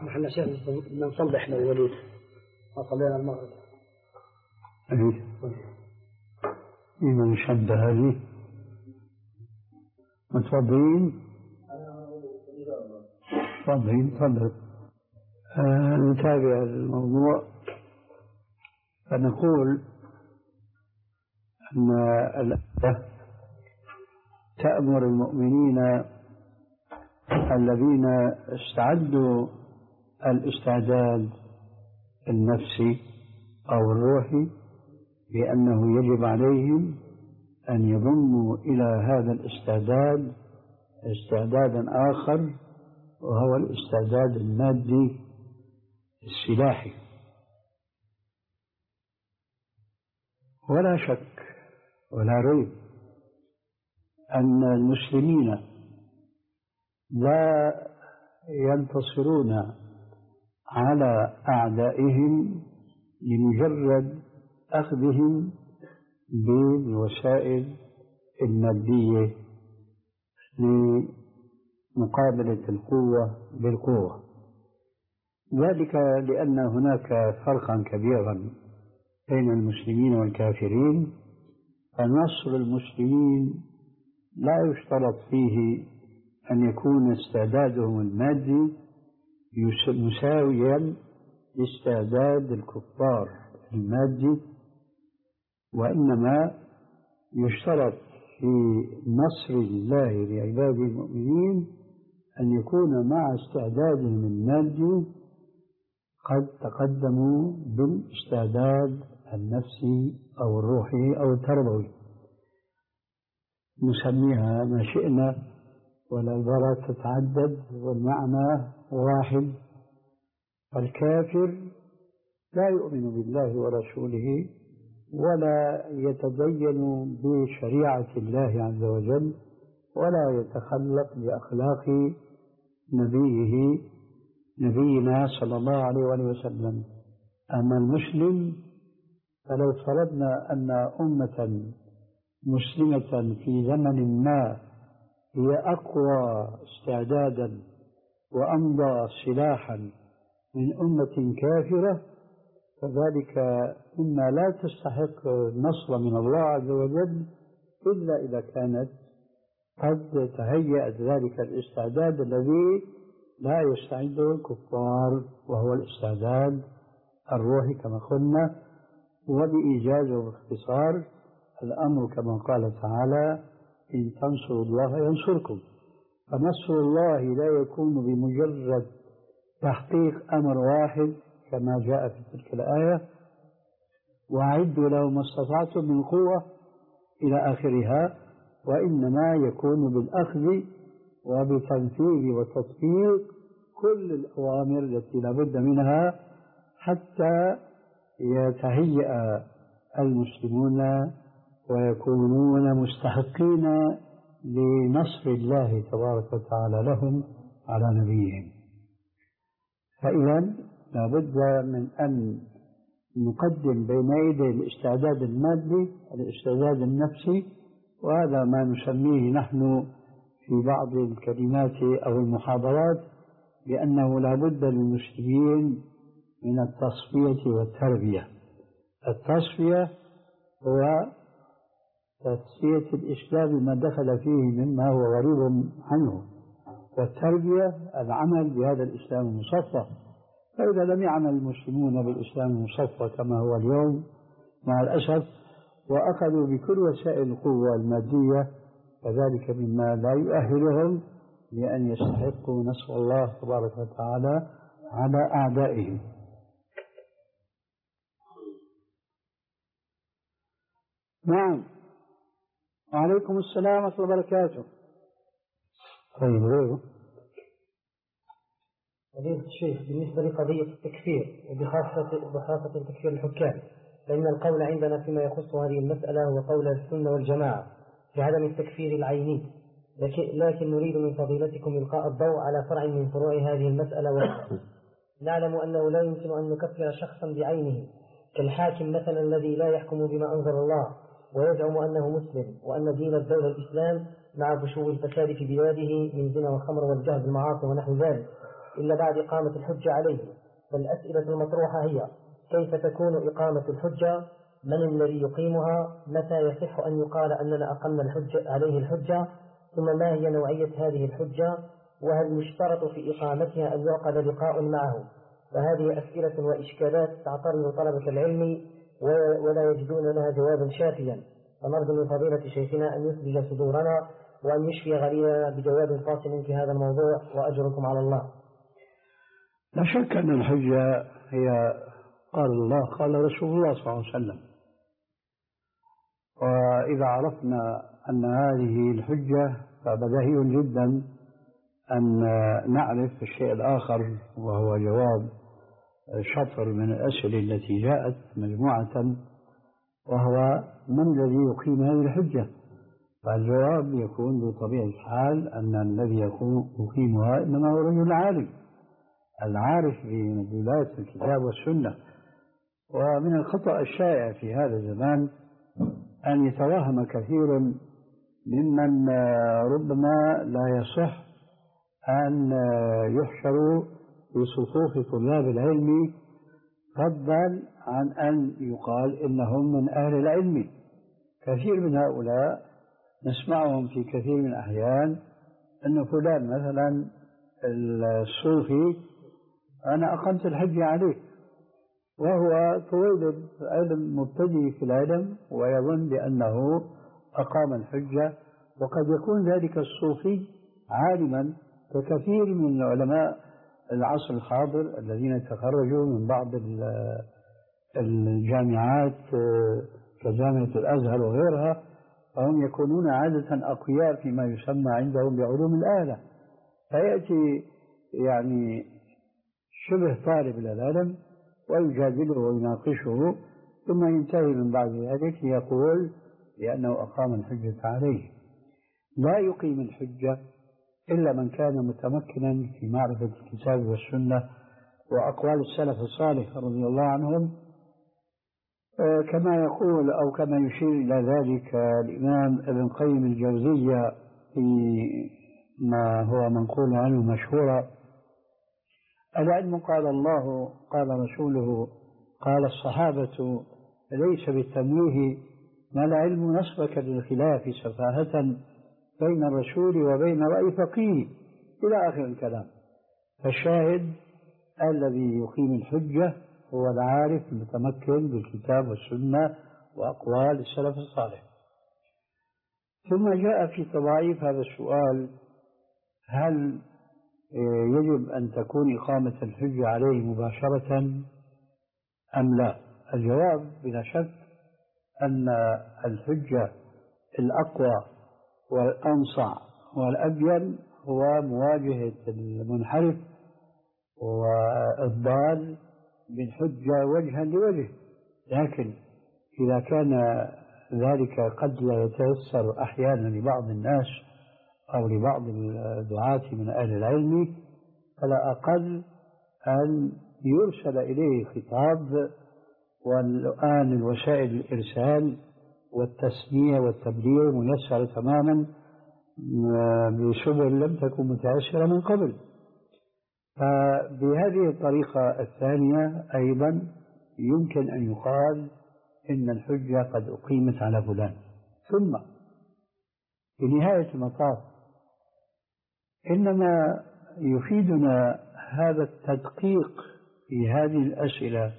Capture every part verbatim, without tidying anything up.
احنا شيخ نصلي احنا الوليد ما صلينا المغرب. اي إذا شد هذه متفضلين تفضلين تفضل. آه نتابع الموضوع فنقول أن الآية تأمر المؤمنين الذين استعدوا الاستعداد النفسي أو الروحي بأنه يجب عليهم أن يضموا إلى هذا الاستعداد استعدادا آخر، وهو الاستعداد المادي السلاحي. ولا شك ولا ريب أن المسلمين لا ينتصرون على أعدائهم لمجرد أخذهم بالوسائل المادية لمقابلة القوة بالقوة. ذلك لأن هناك فرقا كبيرا بين المسلمين والكافرين. فنصر المسلمين لا يشترط فيه أن يكون استعدادهم المادي مساويا لاستعداد الكفار المادي، وإنما يشترط في نصر الله لعباده المؤمنين أن يكون مع استعدادهم المادي قد تقدموا بالاستعداد النفسي أو الروحي أو التربوي، نسميها ما شئنا، والعبارات تتعدد والمعنى واحد. الكافر لا يؤمن بالله ورسوله ولا يتدين بشريعة الله عز وجل ولا يتخلق بأخلاق نبيه نبينا صلى الله عليه وآله وسلم. أما المسلم فلو فرضنا أن أمة مسلمة في زمن ما هي أقوى استعدادا وأمضى سلاحا من أمة كافرة، فذلك إما لا تستحق النصر من الله عز وجل إلا إذا كانت قد تهيأت ذلك الاستعداد الذي لا يستعده الكفار، وهو الاستعداد الروحي كما قلنا. وبإيجاز واختصار الأمر كما قال تعالى: إن تنصروا الله ينصركم. فنصر الله لا يكون بمجرد تحقيق أمر واحد كما جاء في تلك الآية: وأعدوا له ما استطعتم من قوة إلى آخرها، وإنما يكون بالأخذ وبتنفيذ وتطبيق كل الأوامر التي لا بد منها حتى يتهيأ المسلمون ويكونون مستحقين لنصر الله تبارك وتعالى لهم على نبيهم. فإذا لا بد من أن نقدم بين يدي الاستعداد المادي الاستعداد النفسي، وهذا ما نسميه نحن في بعض الكلمات أو المحاضرات بأنه لا بد للمسلمين من التصفية والتربية. التصفية هو تصفية الإسلام ما دخل فيه مما هو غريب عنه، والتربية العمل بهذا الإسلام المصفى. فإذا لم يعمل المسلمون بالإسلام المصفى كما هو اليوم مع الأسف، وأخذوا بكل وسائل القوة المادية، فذلك مما لا يؤهلهم لأن يستحقوا نصر الله تبارك وتعالى على أعدائهم. نعم، وعليكم السلام ورحمة الله وبركاته. طيب غيره. فضيلة الشيخ، بالنسبة لقضية التكفير وبخاصة بخاصة تكفير الحكام، فإن القول عندنا فيما يخص هذه المسألة هو قول السنة والجماعة في عدم التكفير العيني، لكن نريد من فضيلتكم إلقاء الضوء على فرع من فروع هذه المسألة. نعلم أنه لا يمكن أن نكفر شخصا بعينه كالحاكم مثلا الذي لا يحكم بما أنزل الله ويزعم أنه مسلم وأن دين الدولة الإسلام مع فشو الفساد في بلاده من زنا والخمر والجهل بالمعاصي ونحو ذلك، إلا بعد إقامة الحجة عليه. فالأسئلة المطروحة هي: كيف تكون إقامة الحجة؟ من الذي يقيمها؟ متى يصح أن يقال أننا أقمنا الحجة عليه الحجة؟ ثم ما هي نوعية هذه الحجة؟ وهل يشترط في إقامتها أن يعقد لقاء معه؟ فهذه أسئلة وإشكالات تعترض طلبة العلم ولا يجدون لها جوابا شافيا، فنرجو من فضيلة شيخنا أن يثلج صدورنا وأن يشفي غريبنا بجواب فاصل في هذا الموضوع، وأجركم على الله. لا شك أن الحجة هي قال الله قال رسول الله صلى الله عليه وسلم، وإذا عرفنا أن هذه الحجة فبديهي جدا أن نعرف الشيء الآخر، وهو جواب شطر من الأسئلة التي جاءت مجموعة، وهو من الذي يقيم هذه الحجة؟ فالجواب يكون بطبيعة الحال أن الذي يقيمها إنما هو رجل عالم العارف بمدلولات الكتاب والسنة. ومن الخطأ الشائع في هذا الزمان أن يتوهم كثير ممن ربما لا يصح أن يحشروا في صفوف طلاب العلم، فضلا عن أن يقال إنهم من أهل العلم. كثير من هؤلاء نسمعهم في كثير من الأحيان أن فلان مثلا الصوفي أنا أقمت الحج عليه، وهو طويل علم مبتدئ في العلم ويظن بأنه أقام الحجة، وقد يكون ذلك الصوفي عالما ككثير من علماء العصر الحاضر الذين تخرجوا من بعض الجامعات كجامعة الأزهر وغيرها، فهم يكونون عادة أقوياء فيما يسمى عندهم بعلوم الآلة، فيأتي يعني شبه طالب للعلم ويجادله ويناقشه، ثم ينتهي من بعد ذلك يقول لأنه أقام الحجة عليه. لا يقيم الحجة إلا من كان متمكنا في معرفة الكتاب والسنة وأقوال السلف الصالح رضي الله عنهم، كما يقول أو كما يشير إلى ذلك الإمام ابن قيم الجوزية في ما هو منقول عنه مشهورا: العلم قال الله قال رسوله قال الصحابة ليس بالتمويه، ما العلم نصبك للخلاف سفاهة بين الرسول وبين رأي فقيه، إلى آخر الكلام. فالشاهد الذي يقيم الحجة هو العارف المتمكن بالكتاب والسنة وأقوال السلف الصالح. ثم جاء في تضعيف هذا السؤال: هل يجب أن تكون إقامة الحجة عليه مباشرة أم لا؟ الجواب بلا شك أن الحجة الأقوى والأنصع والأبين هو مواجهة المنحرف والضال بالحجة وجها لوجه، لكن إذا كان ذلك قد لا يتيسر أحيانا لبعض الناس أو لبعض الدعاة من أهل العلم، فلا أقل أن يرسل إليه خطاب، والآن الوسائل الإرسال والتسمية والتبليغ ميسر تماما بسبل لم تكن متيسرة من قبل. فبهذه الطريقة الثانية أيضا يمكن أن يقال إن الحجة قد أقيمت على فلان. ثم في نهاية المطاف إنما يفيدنا هذا التدقيق في هذه الأسئلة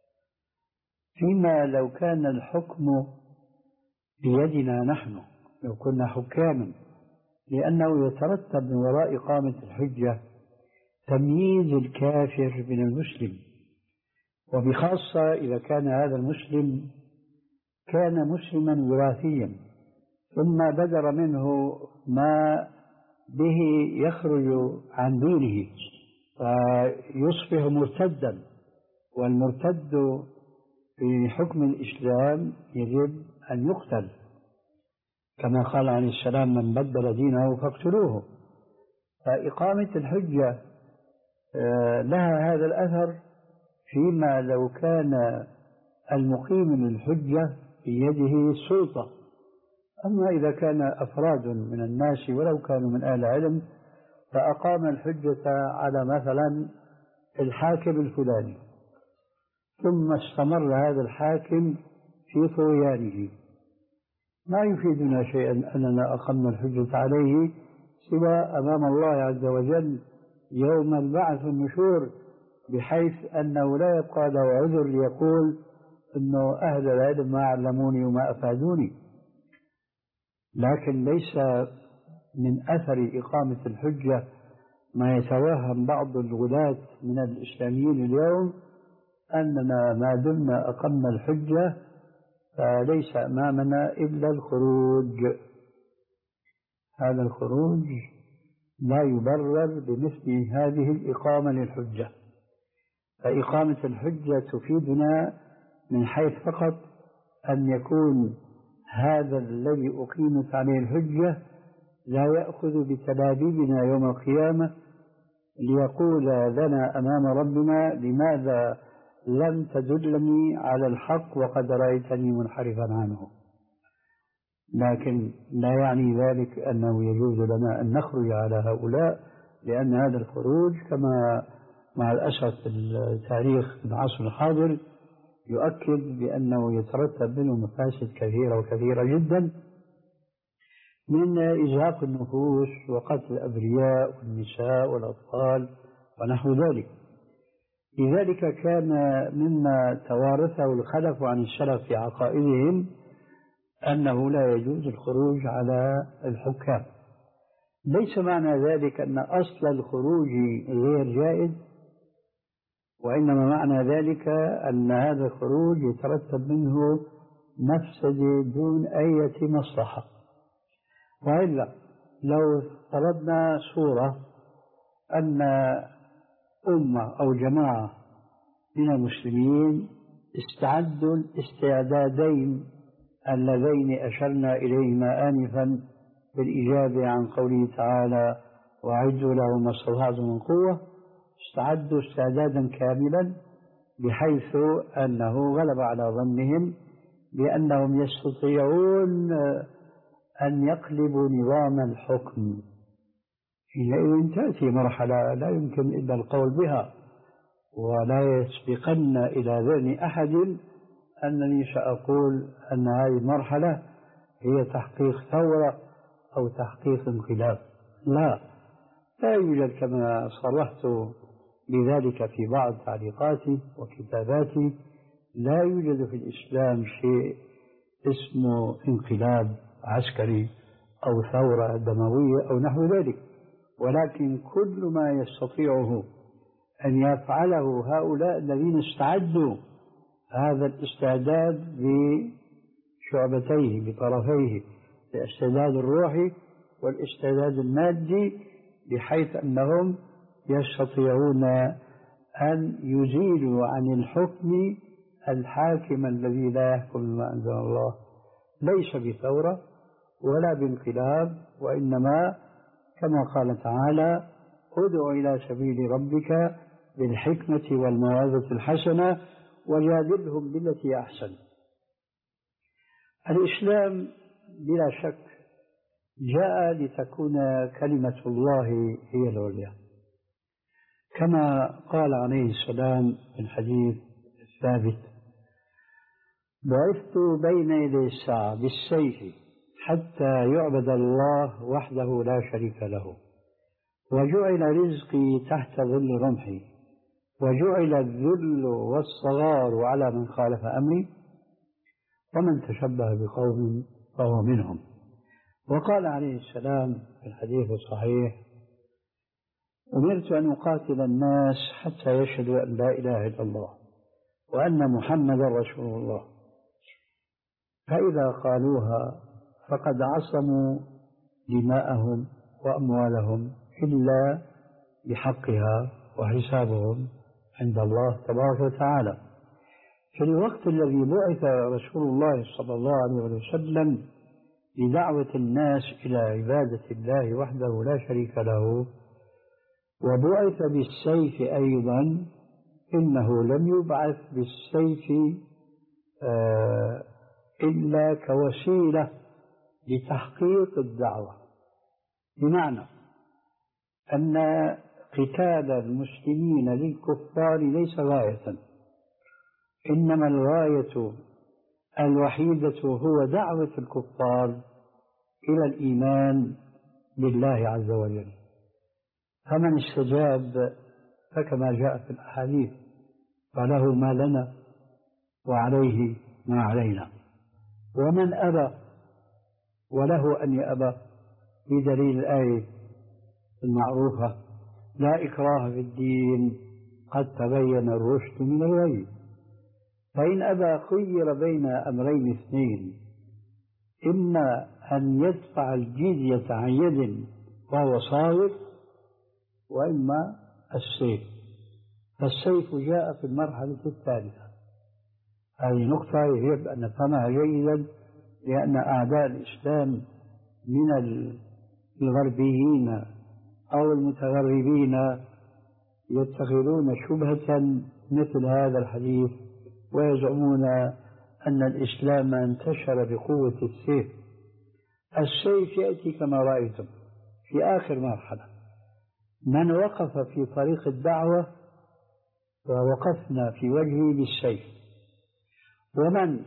فيما لو كان الحكم بيدنا نحن، لو كنا حكاما، لأنه يترتب من وراء إقامة الحجة تمييز الكافر من المسلم، وبخاصة إذا كان هذا المسلم كان مسلما وراثيا ثم بدر منه ما به يخرج عن دينه فيصبح مرتدا، والمرتد في حكم الإسلام يجب أن يقتل، كما قال عليه السلام: من بدل دينه فاقتلوه. فإقامة الحجة لها هذا الأثر فيما لو كان المقيم للحجة بيده السلطة. أما إذا كان أفراد من الناس ولو كانوا من أهل علم فأقام الحجة على مثلا الحاكم الفلاني، ثم استمر هذا الحاكم في طغيانه، ما يفيدنا شيئا أننا أقمنا الحجة عليه سوى أمام الله عز وجل يوم البعث والنشور، بحيث أنه لا يبقى له عذر ليقول أنه أهل العلم ما علموني وما أفادوني. لكن ليس من أثر إقامة الحجة ما يتوهم بعض الغلاة من الإسلاميين اليوم أننا ما دمنا أقمنا الحجة فليس أمامنا إلا الخروج. هذا الخروج لا يبرر بمثل هذه الإقامة للحجة. فإقامة الحجة تفيدنا من حيث فقط أن يكون هذا الذي أقيمت عليه الحجة لا يأخذ بتلابيبنا يوم القيامة ليقول لنا أمام ربنا لماذا لم تدلني على الحق وقد رأيتني منحرفا عنه. لكن لا يعني ذلك أنه يجوز لنا أن نخرج على هؤلاء، لأن هذا الخروج كما مع الأسف التاريخ العصر الحاضر يؤكد بأنه يترتب منه مفاسد كثيرة وكثيرة جدا، من إزهاق النفوس وقتل الأبرياء والنساء والأطفال ونحو ذلك. لذلك كان مما توارثه الخلف عن السلف في عقائدهم أنه لا يجوز الخروج على الحكام. ليس معنى ذلك أن أصل الخروج غير جائز، وإنما معنى ذلك أن هذا الخروج يترتب منه مفسدة دون أي مصلحة. وإلا لو افترضنا صورة أن أمة أو جماعة من المسلمين استعدوا الاستعدادين اللذين أشرنا إليهما آنفا بالإجابة عن قوله تعالى وأعدوا لهم ما استطعتم من قوة، استعدوا استعدادا كاملا بحيث أنه غلب على ظنهم بأنهم يستطيعون أن يقلبوا نظام الحكم. حينئذ تأتي مرحلة لا يمكن إلا القول بها، ولا يسبقن إلى ذهن أحد أنني سأقول أن هذه المرحلة هي تحقيق ثورة أو تحقيق انقلاب. لا، لا يوجد كما صرحت بذلك في بعض تعليقاتي وكتاباتي، لا يوجد في الإسلام شيء اسمه انقلاب عسكري أو ثورة دموية أو نحو ذلك، ولكن كل ما يستطيعه أن يفعله هؤلاء الذين استعدوا هذا الاستعداد بشعبتيه بطرفيه، الاستعداد الروحي والاستعداد المادي، بحيث أنهم يستطيعون أن يزيلوا عن الحكم الحاكم الذي لا يحكم بما أنزل الله، ليس بثورة ولا بانقلاب، وإنما كما قال تعالى ادع إلى سبيل ربك بالحكمة والموعظة الحسنة وجادلهم بالتي أحسن. الإسلام بلا شك جاء لتكون كلمة الله هي العليا، كما قال عليه السلام في الحديث الثابت بعثت بين يدي الساعة بالسيف حتى يعبد الله وحده لا شريك له، وجعل رزقي تحت ظل رمحي، وجعل الذل والصغار على من خالف أمري، ومن تشبه بقوم فهو منهم. وقال عليه السلام في الحديث الصحيح أمرت أن أقاتل الناس حتى يشهدوا أن لا إله إلا الله وأن محمدا رسول الله، فإذا قالوها فقد عصموا دماءهم وأموالهم إلا بحقها وحسابهم عند الله تبارك وتعالى. في الوقت الذي بعث رسول الله صلى الله عليه وسلم لدعوة الناس إلى عبادة الله وحده لا شريك له، وبعث بالسيف أيضا، إنه لم يبعث بالسيف آه إلا كوسيلة لتحقيق الدعوة. بمعنى أن قتال المسلمين للكفار ليس غاية، إنما الغاية الوحيدة هو دعوة الكفار إلى الإيمان بالله عز وجل. فمن استجاب فكما جاء في الأحاديث فله ما لنا وعليه ما علينا، ومن أبى وله أن يأبى بدليل الآية المعروفة: لا إكراه في الدين قد تبين الرشد من الغي. فإن أبى خير بين أمرين اثنين: إما أن يدفع الجزية عن يد وهو صاغر، وإما السيف. فالسيف جاء في المرحلة الثالثة. هذه نقطة يجب أن نفهمها جيدا، لأن أعداء الإسلام من الغربيين أو المتغربين يتخذون شبهة مثل هذا الحديث، ويزعمون أن الإسلام انتشر بقوة السيف. السيف يأتي كما رأيتم في آخر مرحلة. من وقف في طريق الدعوة ووقفنا في وجهه بالسيف، ومن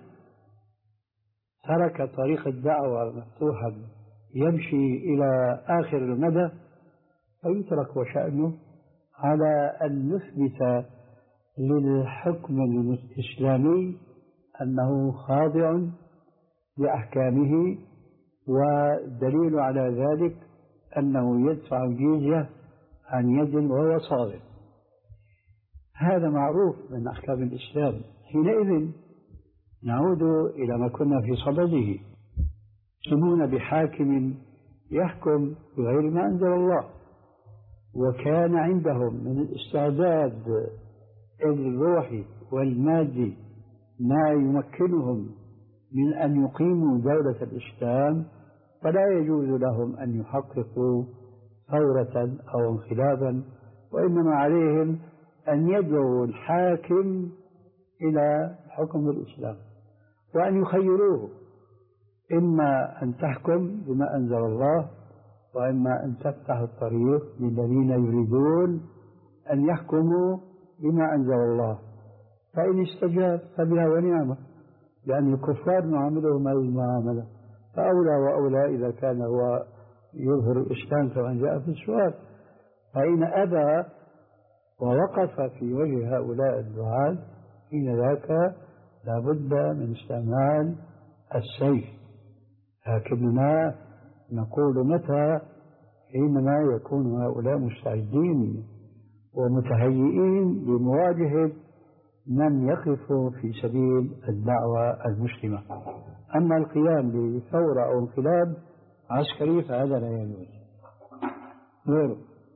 ترك طريق الدعوة مفتوحا يمشي إلى آخر المدى فيترك وشأنه، على أن نثبت للحكم الإسلامي أنه خاضع لأحكامه، ودليل على ذلك أنه يدفع الجزية عن يد وهو صاغر. هذا معروف من أحكام الإسلام. حينئذ نعود إلى ما كنا في صدده: يسلمون بحاكم يحكم بغير ما أنزل الله، وكان عندهم من الاستعداد الروحي والمادي ما يمكنهم من أن يقيموا دولة الإسلام، فلا يجوز لهم أن يحققوا ثورة أو انقلابا، وإنما عليهم أن يدعوا الحاكم إلى حكم الإسلام وأن يخيروه: إما أن تحكم بما أنزل الله، وإما أن تفتح الطريق للذين يريدون أن يحكموا بما أنزل الله. فإن استجاب فبها ونعمة، لأن الكفار نعاملهم هذه المعاملة، فأولى وأولى إذا كان هو يظهر الإسلام كما جاء في السؤال. فإن أبى ووقف في وجه هؤلاء الدعاة حين ذاك لابد من استعمال السيف. لكننا نقول متى؟ حينما يكون هؤلاء مستعدين ومتهيئين لمواجهة من يقف في سبيل الدعوة المسلمة. أما القيام بثورة أو انقلاب عسكري فهذا لا يجوز. غيره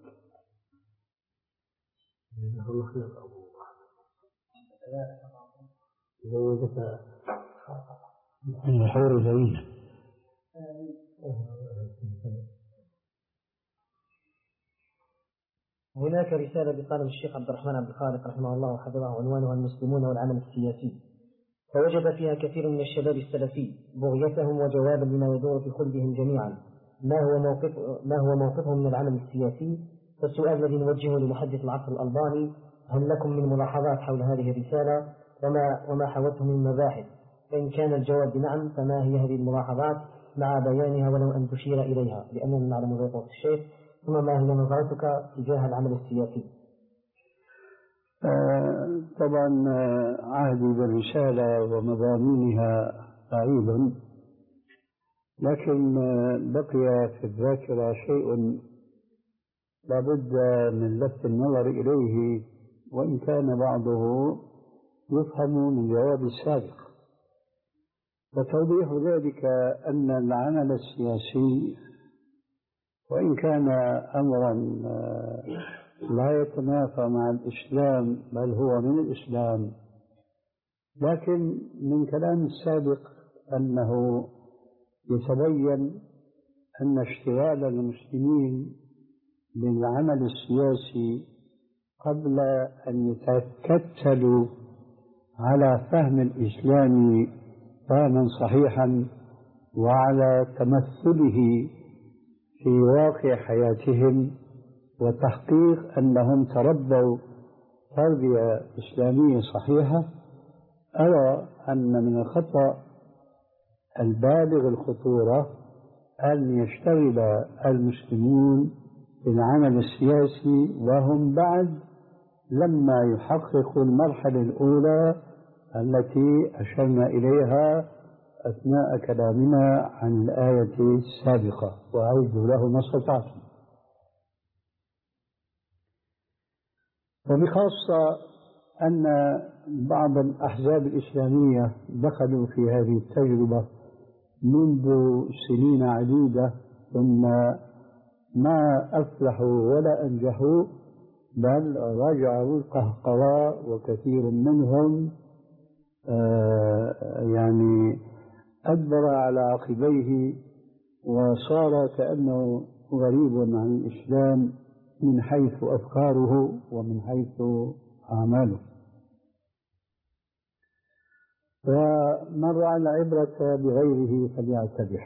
زوجتها من الحور العين. هناك رسالة بقلم الشيخ عبد الرحمن عبد الخالق رحمه الله وحفظه، عنوانها المسلمون والعمل السياسي، فوجد فيها كثير من الشباب السلفي بغيتهم وجوابا لما يدور في خلدهم جميعا: ما هو موقف ما هو موقفهم من العمل السياسي؟ فالسؤال الذي نوجهه لمحدث العصر الألباني: هل لكم من ملاحظات حول هذه الرسالة وما وما حوته من مباحث؟ فإن كان الجواب بنعم فما هي هذه الملاحظات مع بيانها ولو أن تشير إليها، لأننا نعلم ضيقة الشيخ. ثم ما هي نظرتك تجاه العمل السياسي؟ آه طبعا عهدي بالرسالة ومضامينها بعيد، لكن بقي في الذاكرة شيء لابد من لفت النظر إليه، وإن كان بعضه يفهم من جواب السابق. وتوضيح ذلك أن العمل السياسي وإن كان أمرا لا يتنافى مع الإسلام بل هو من الإسلام، لكن من كلام السابق أنه يتبين أن اشتغال المسلمين بالعمل السياسي قبل أن يتكتلوا على فهم الإسلام فهما صحيحا وعلى تمثله في واقع حياتهم وتحقيق أنهم تربوا تربية إسلامية صحيحة، أرى أن من الخطأ البالغ الخطورة أن يشتغل المسلمون بالعمل السياسي وهم بعد لما يحققوا المرحلة الأولى التي أشرنا إليها أثناء كلامنا عن الآية السابقة، وأعيدوا له ما استطعتم. وبخاصة أن بعض الأحزاب الإسلامية دخلوا في هذه التجربة منذ سنين عديدة ثم ما أفلحوا ولا أنجحوا، بل رجعوا القهقراء وكثير منهم آه يعني أدبر على عقبيه وصار كأنه غريب عن الإسلام من حيث أفكاره ومن حيث أعماله. ومن رأى العبرة بغيره فليعتبر.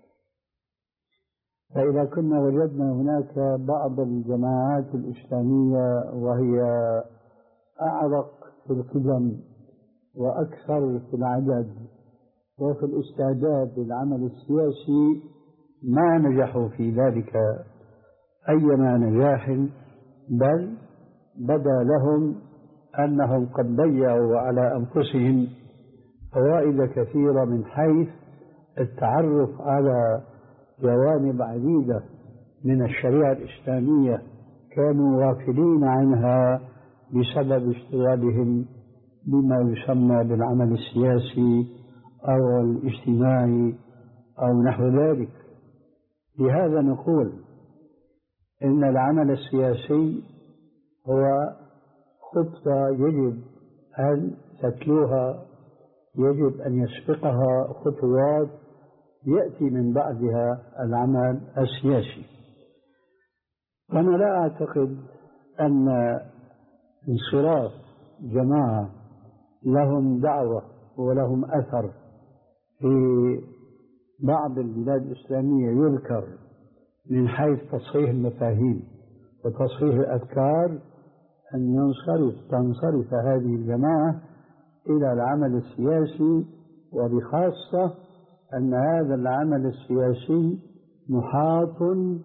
فإذا كنا وجدنا هناك بعض الجماعات الإسلامية وهي أعرق في القدم وأكثر في العدد وفي الاستعداد للعمل السياسي ما نجحوا في ذلك أيما نجاح، بل بدا لهم أنهم قد ضيعوا على أنفسهم فوائد كثيرة من حيث التعرف على جوانب عديدة من الشريعة الإسلامية كانوا غافلين عنها بسبب اشتغالهم بما يسمى بالعمل السياسي أو الاجتماعي أو نحو ذلك. لهذا نقول إن العمل السياسي هو خطة يجب أن تتلوها، يجب أن يسبقها خطوات يأتي من بعدها العمل السياسي. وأنا لا أعتقد أن انصراف جماعة لهم دعوة ولهم أثر في بعض البلاد الإسلامية يذكر من حيث تصحيح المفاهيم وتصحيح الأفكار أن ينصرف تنصرف هذه الجماعة إلى العمل السياسي، وبخاصة أن هذا العمل السياسي محاط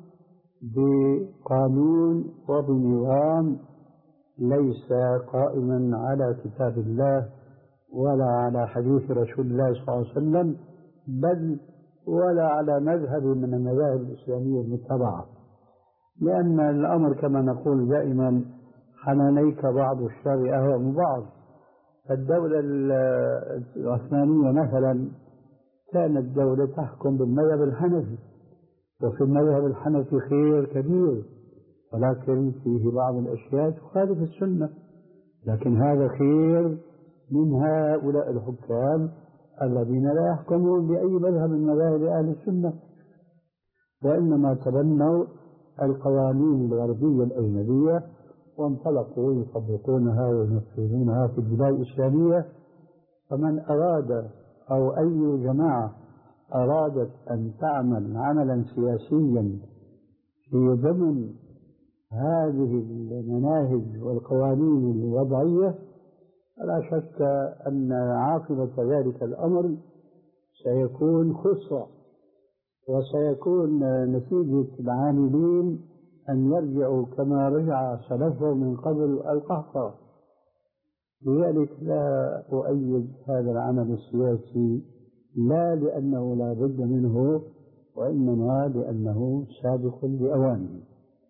بقانون وبنظام ليس قائما على كتاب الله ولا على حديث رسول الله صلى الله عليه وسلم، بل ولا على مذهب من المذاهب الإسلامية المتبعة. لأن الأمر كما نقول دائما حنانيك بعض الشر أهوى من بعض. الدولة العثمانية مثلا كانت دولة تحكم بالمذهب الحنفي، وفي المذهب الحنفي خير كبير، ولكن فيه بعض الأشياء تخالف السنة، لكن هذا خير من هؤلاء الحكام الذين لا يحكمون بأي مذهب من مذاهب أهل السنة، وإنما تبنوا القوانين الغربية الأجنبية وانطلقوا يطبقونها وينفذونها في البلاد الإسلامية. فمن أراد أو أي جماعة أرادت أن تعمل عملا سياسيا في ضمن هذه المناهج والقوانين الوضعية لا شك أن عاقبة ذلك الأمر سيكون خسرة، وسيكون نتيجة العاملين أن يرجعوا كما رجع سلفهم من قبل القهقرة. لذلك لا أؤيد هذا العمل السياسي، لا لأنه لا بد منه، وإنما لأنه سابق لأوانه.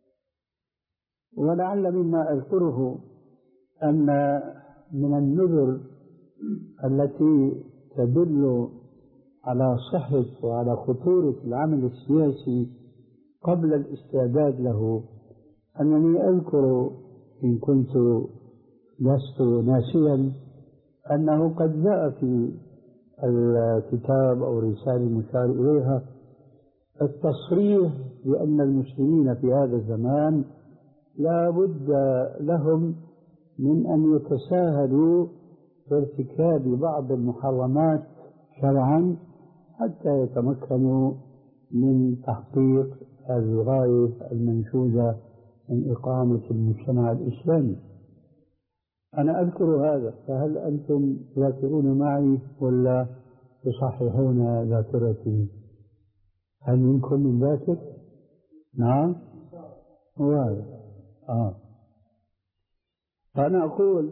ولعل مما أذكره أن من النذر التي تدل على صحة وعلى خطورة العمل السياسي قبل الاستعداد له أنني أذكر إن كنت لست ناسيا أنه قد جاء في الكتاب أو رسالة المشار إليها التصريح بأن المسلمين في هذا الزمان لا بد لهم من أن يتساهلوا في ارتكاب بعض المحرمات شرعا حتى يتمكنوا من تحقيق الغاية المنشودة من إقامة المجتمع الإسلامي. أنا أذكر هذا، فهل أنتم ذاكرون معي ولا تصححون ذاكرتي؟ هل منكم من ذاكر؟ نعم؟ وهذا آه. فأنا أقول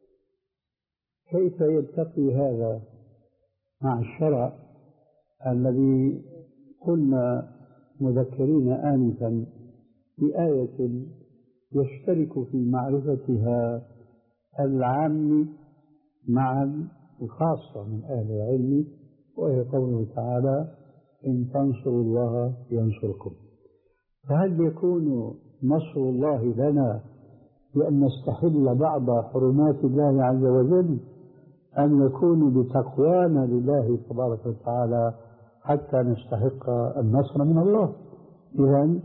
كيف يلتقي هذا مع الشرع الذي قلنا مذكرين آنفا بآية يشترك في معرفتها العام مع الخاصة من أهل العلم، وهي قوله تعالى إن تنصروا الله ينصركم. فهل يكون نصر الله لنا بأن نستحل بعض حرمات الله عز وجل، أم يكون بتقوانا لله تبارك وتعالى حتى نستحق النصر من الله؟ إذن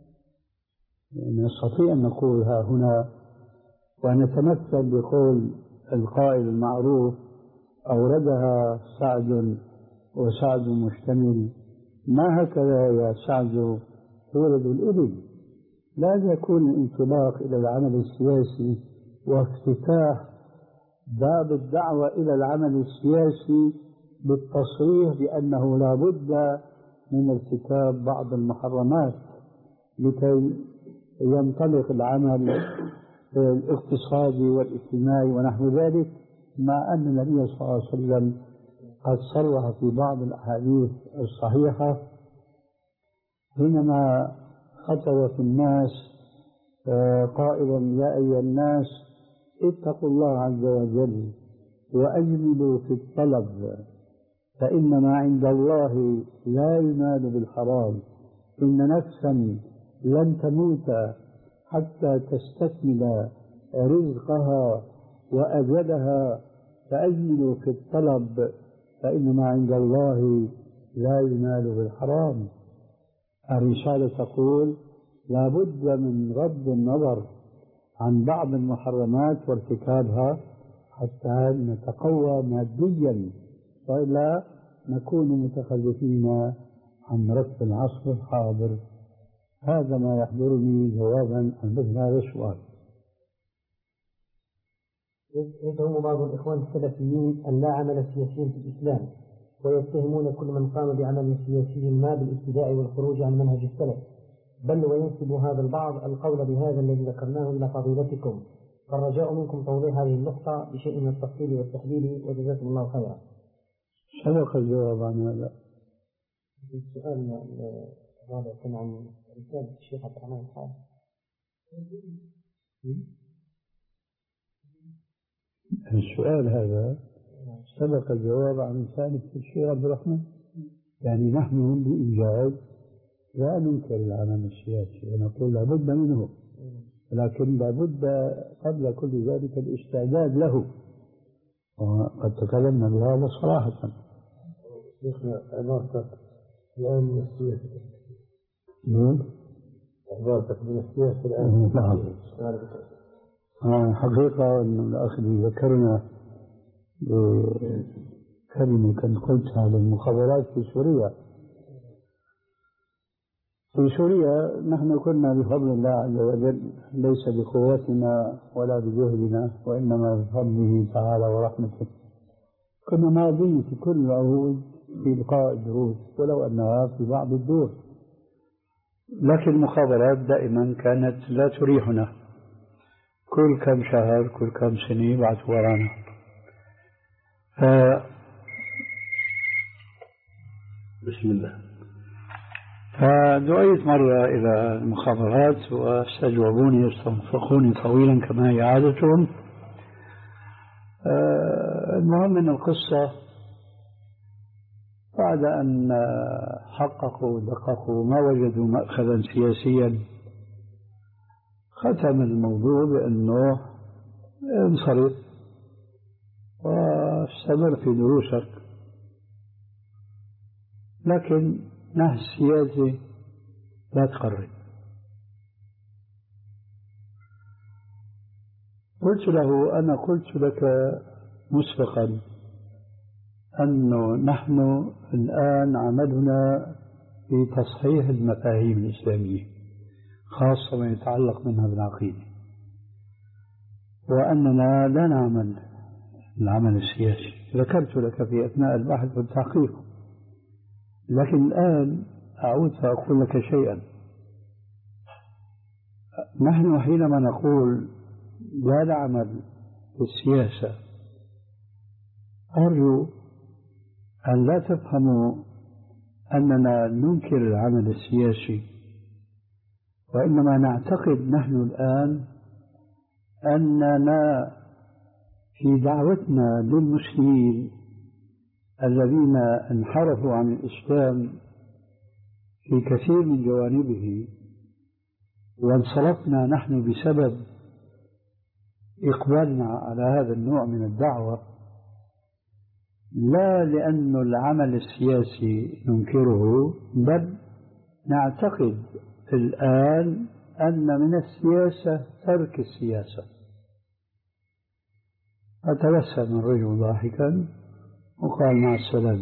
نستطيع أن نقول ها هنا ونتمثل بقول القائل المعروف أوردها سعد وسعد مشتمل، ما هكذا يا سعد تورد الإبل. لا يكون الانطلاق إلى العمل السياسي وافتتاح باب الدعوة إلى العمل السياسي بالتصريح بأنه لا بد من ارتكاب بعض المحرمات لكي ينطلق العمل الاقتصادي والاجتماعي ونحو ذلك، مع أن النبي صلى الله عليه وسلم قد صرح في بعض الأحاديث الصحيحة حينما خطب في الناس قائلا يا أيها الناس اتقوا الله عز وجل وأجملوا في الطلب فإن ما عند الله لا ينال بالحرام، إن نفسا لن تموت حتى تستكمل رزقها وأجلها، فأجملوا في الطلب فإن ما عند الله لا ينال بالحرام. الرسالة تقول لا بد من غض النظر عن بعض المحرمات وارتكابها حتى نتقوى ماديا، وإلا نكون متخلفين عن ركب العصر الحاضر. هذا ما يحضرني جوابا عن مثل هذا السؤال. يزعم بعض الإخوان السلفيين أن لا عمل سياسي في الإسلام، ويتهمون كل من قام بعمل سياسي ما بالابتداع والخروج عن منهج السلف، بل وينسب هذا البعض القول بهذا الذي ذكرناه إلى فضيلتكم، فالرجاء منكم توضيح هذه النقطة بشيء من التفصيل والتحليل، وجزاكم الله خيرا. سبق الجواب عن هذا. السؤال الرابع كان عن رسالة الشيخ عبد الرحمن الصالح. السؤال هذا سبق الجواب عن رسالة الشيخ عبد الرحمن. يعني نحن بإيجاز لا ننكر العمل السياسي ونقول لابد منه، لكن لابد قبل كل ذلك الاستعداد له، وقد تكلمنا بهذا صراحة. شيخنا عبارتك الآن من السياسة. نعم. عبارتك من السياسة الآن. نعم. حقيقة أن الأخ ذكرنا بكلمة كنت قلتها للمخابرات في سوريا. في سوريا نحن كنا بفضل الله عز وجل ليس بقوتنا ولا بجهدنا، وإنما بفضله تعالى ورحمته كنا ماضين في كل العهود في إلقاء الدروس ولو أنها في بعض الدور، لكن المخابرات دائما كانت لا تريحنا، كل كم شهر كل كم سنة يبعثوا ورانا. ف... بسم الله. فدعيت مرة إلى المخابرات واستجوبوني واستنصحوني طويلا كما هي عادتهم. المهم أن القصة بعد أن حققوا دققوا ما وجدوا مأخذا سياسيا، ختم الموضوع بأنه انصرف واستمر في دروسك، لكن نهج السياسة لا تقرب. قلت له أنا قلت لك مسبقا أنه نحن الآن عملنا في تصحيح المفاهيم الإسلامية، خاصة ما يتعلق منها بالعقيدة، وأننا لا نعمل العمل السياسي. ذكرت لك في أثناء البحث والتحقيق، لكن الآن أعود فأقول لك شيئا. نحن حينما نقول لا نعمل في السياسة، أرجو أن لا تفهموا أننا ننكر العمل السياسي، وإنما نعتقد نحن الآن أننا في دعوتنا للمسلمين الذين انحرفوا عن الإسلام في كثير من جوانبه، وانصرفنا نحن بسبب إقبالنا على هذا النوع من الدعوة، لا لأن العمل السياسي ننكره، بل نعتقد الآن أن من السياسة ترك السياسة. فتبسم الرجل ضاحكا وقال مع السلامة.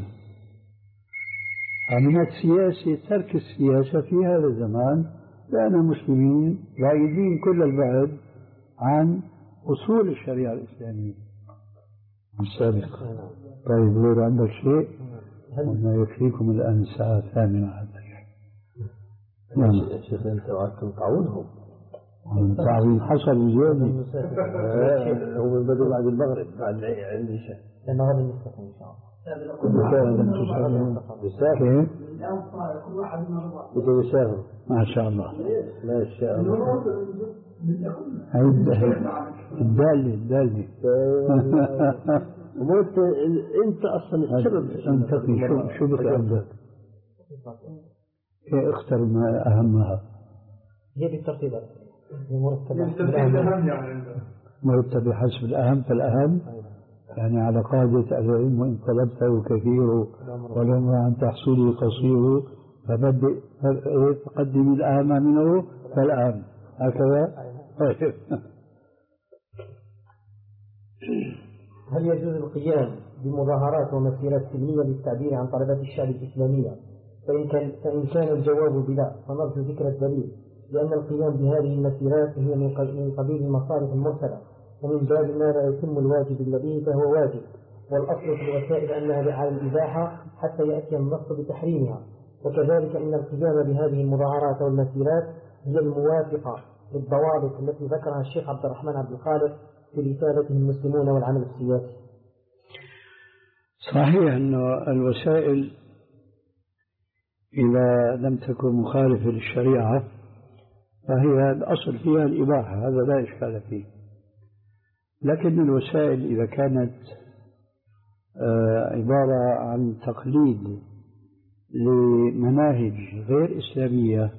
من السياسة ترك السياسة في هذا الزمان، لأن المسلمين بعيدين كل البعد عن أصول الشريعة الإسلامية السابقة. طيب غير عندك شيء؟ وما يكفيكم الآن الساعة الثامنة حتى نعم يا شيخ، أنت وعدتم تعاونهم. التعويض حصل زيادة. هو بدأ بعد المغرب بعد العشاء. المغرب المستقبل إن شاء الله. كل كان لم تسافر. كيف؟ بدأ يسافر. ما شاء الله. ما شاء الله. هيدا الدالة الدالة. وانت انت اصلا السبب. انتقي شو شو بك عندك؟ اختر ما اهمها. هي بالترتيبات. مرتبة مرتبة حسب الأهم فالأهم، يعني على قاعدة العلم وإن طلبته كثير ولما عن تحصيله قصير فبدأ فقدم الأهم منه فالأهم، هكذا. هل يجوز القيام بمظاهرات ومسيرات سلمية للتعبير عن طلبات الشعب الإسلامية؟ فإن كان, فإن كان الجواب بلا، فنرجو ذكر الدليل، لأن القيام بهذه المسيرات هي من قبيل المصالح المرسلة، ومن باب ما لا يتم الواجب الذي فهو واجب، والأصل في الوسائل أنها على الإباحة حتى يأتي النص بتحريمها. وكذلك إن القيام بهذه المظاهرات والمسيرات هي الموافقة للضوابط التي ذكرها الشيخ عبد الرحمن عبد الخالق في رسالته المسلمون والعمل السياسي. صحيح أن الوسائل إذا لم تكن مخالفة للشريعة فهي الأصل فيها الإباحة، هذا لا إشكال فيه. لكن الوسائل إذا كانت عبارة عن تقليد لمناهج غير إسلامية،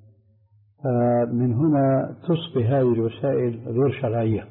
من هنا تصبح هذه الوسائل غير شرعية.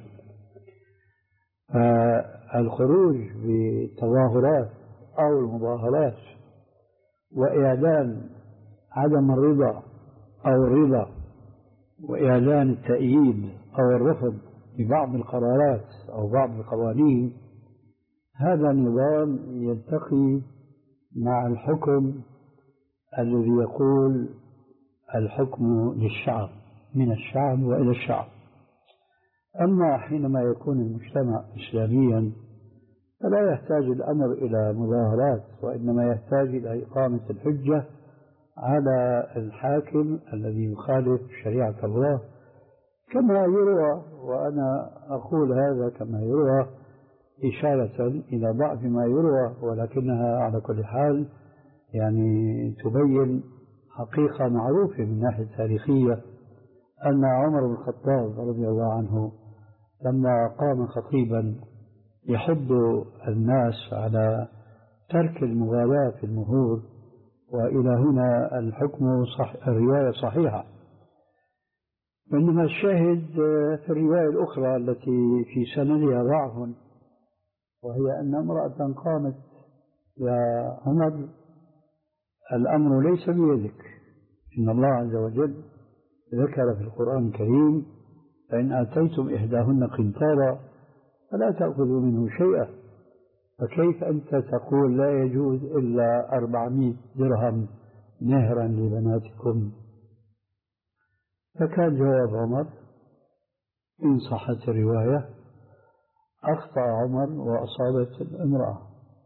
فالخروج بتظاهرات أو المظاهرات وإعلان عدم الرضا أو الرضا وإعلان التأييد أو الرفض ببعض القرارات أو بعض القوانين، هذا نظام يلتقي مع الحكم الذي يقول الحكم للشعب، من الشعب وإلى الشعب. أما حينما يكون المجتمع إسلاميا فلا يحتاج الأمر إلى مظاهرات، وإنما يحتاج إلى إقامة الحجة على الحاكم الذي يخالف شريعة الله، كما يروى، وأنا أقول هذا كما يروى إشارة إلى ضعف ما يروى، ولكنها على كل حال يعني تبين حقيقة معروفة من ناحية تاريخية، أن عمر بن الخطاب رضي الله عنه لما قام خطيبا يحض الناس على ترك المغالاة في المهور، وإلى هنا الحكم صح، الرواية صحيحة. إنما الشاهد في الرواية الأخرى التي في سندها ضعف، وهي أن امرأة قامت يا عمر الأمر ليس بيدك، إن الله عز وجل ذكر في القرآن الكريم فإن آتيتم إحداهن قنطارا فلا تأخذوا منه شيئا، فكيف أنت تقول لا يجوز إلا أربعمائة درهم مهرا لبناتكم؟ فكان جواب عمر إن صحت الرواية: أخطأ عمر وأصابت الامرأة.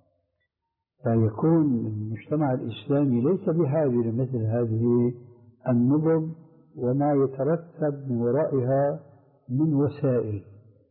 فيكون المجتمع الإسلامي ليس بحاجة لمثل هذه النظم وما يترتب من ورائها من وسائل.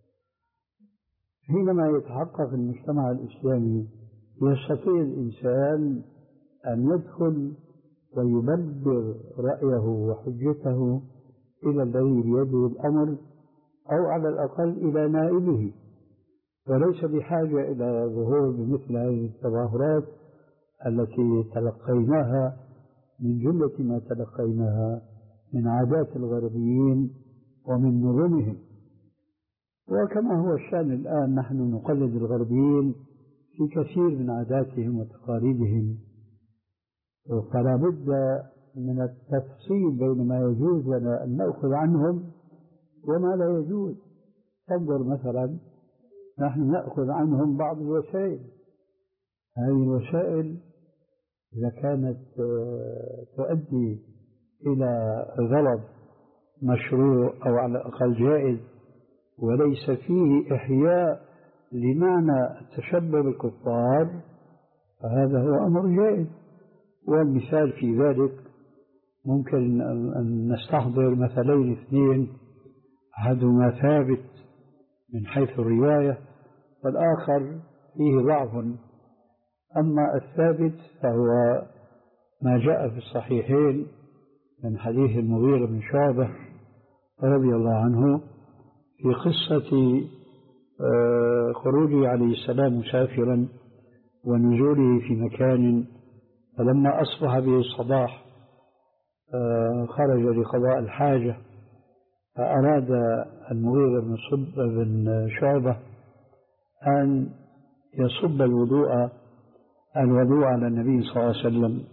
حينما يتحقق المجتمع الإسلامي يستطيع الإنسان أن يدخل ويبلغ رأيه وحجته إلى الذي بيده الأمر أو على الأقل إلى نائبه، وليس بحاجة إلى ظهور بمثل هذه التظاهرات التي تلقيناها من جملة ما تلقيناها من عادات الغربيين ومن نظمهم. وكما هو الشأن الآن نحن نقلد الغربيين في كثير من عاداتهم وتقاليدهم، فلا بد من التفصيل بين ما يجوز لنا أن نأخذ عنهم وما لا يجوز. تنظر مثلا نحن نأخذ عنهم بعض الوسائل، هذه الوسائل إذا كانت تؤدي إلى غلط مشروع أو على الأقل جائز وليس فيه إحياء لمعنى التشبه بالكفار، فهذا هو أمر جائز. والمثال في ذلك ممكن أن نستحضر مثلين اثنين، أحدهما ثابت من حيث الرواية والآخر فيه ضعف. أما الثابت فهو ما جاء في الصحيحين من حديث المغيرة بن شعبة رضي الله عنه في قصة خروجه عليه السلام مسافرا ونزوله في مكان، فلما أصبح به الصباح خرج لقضاء الحاجة، فأراد المغيرة بن صب بن شعبة أن يصب الوضوء الوضوء على النبي صلى الله عليه وسلم،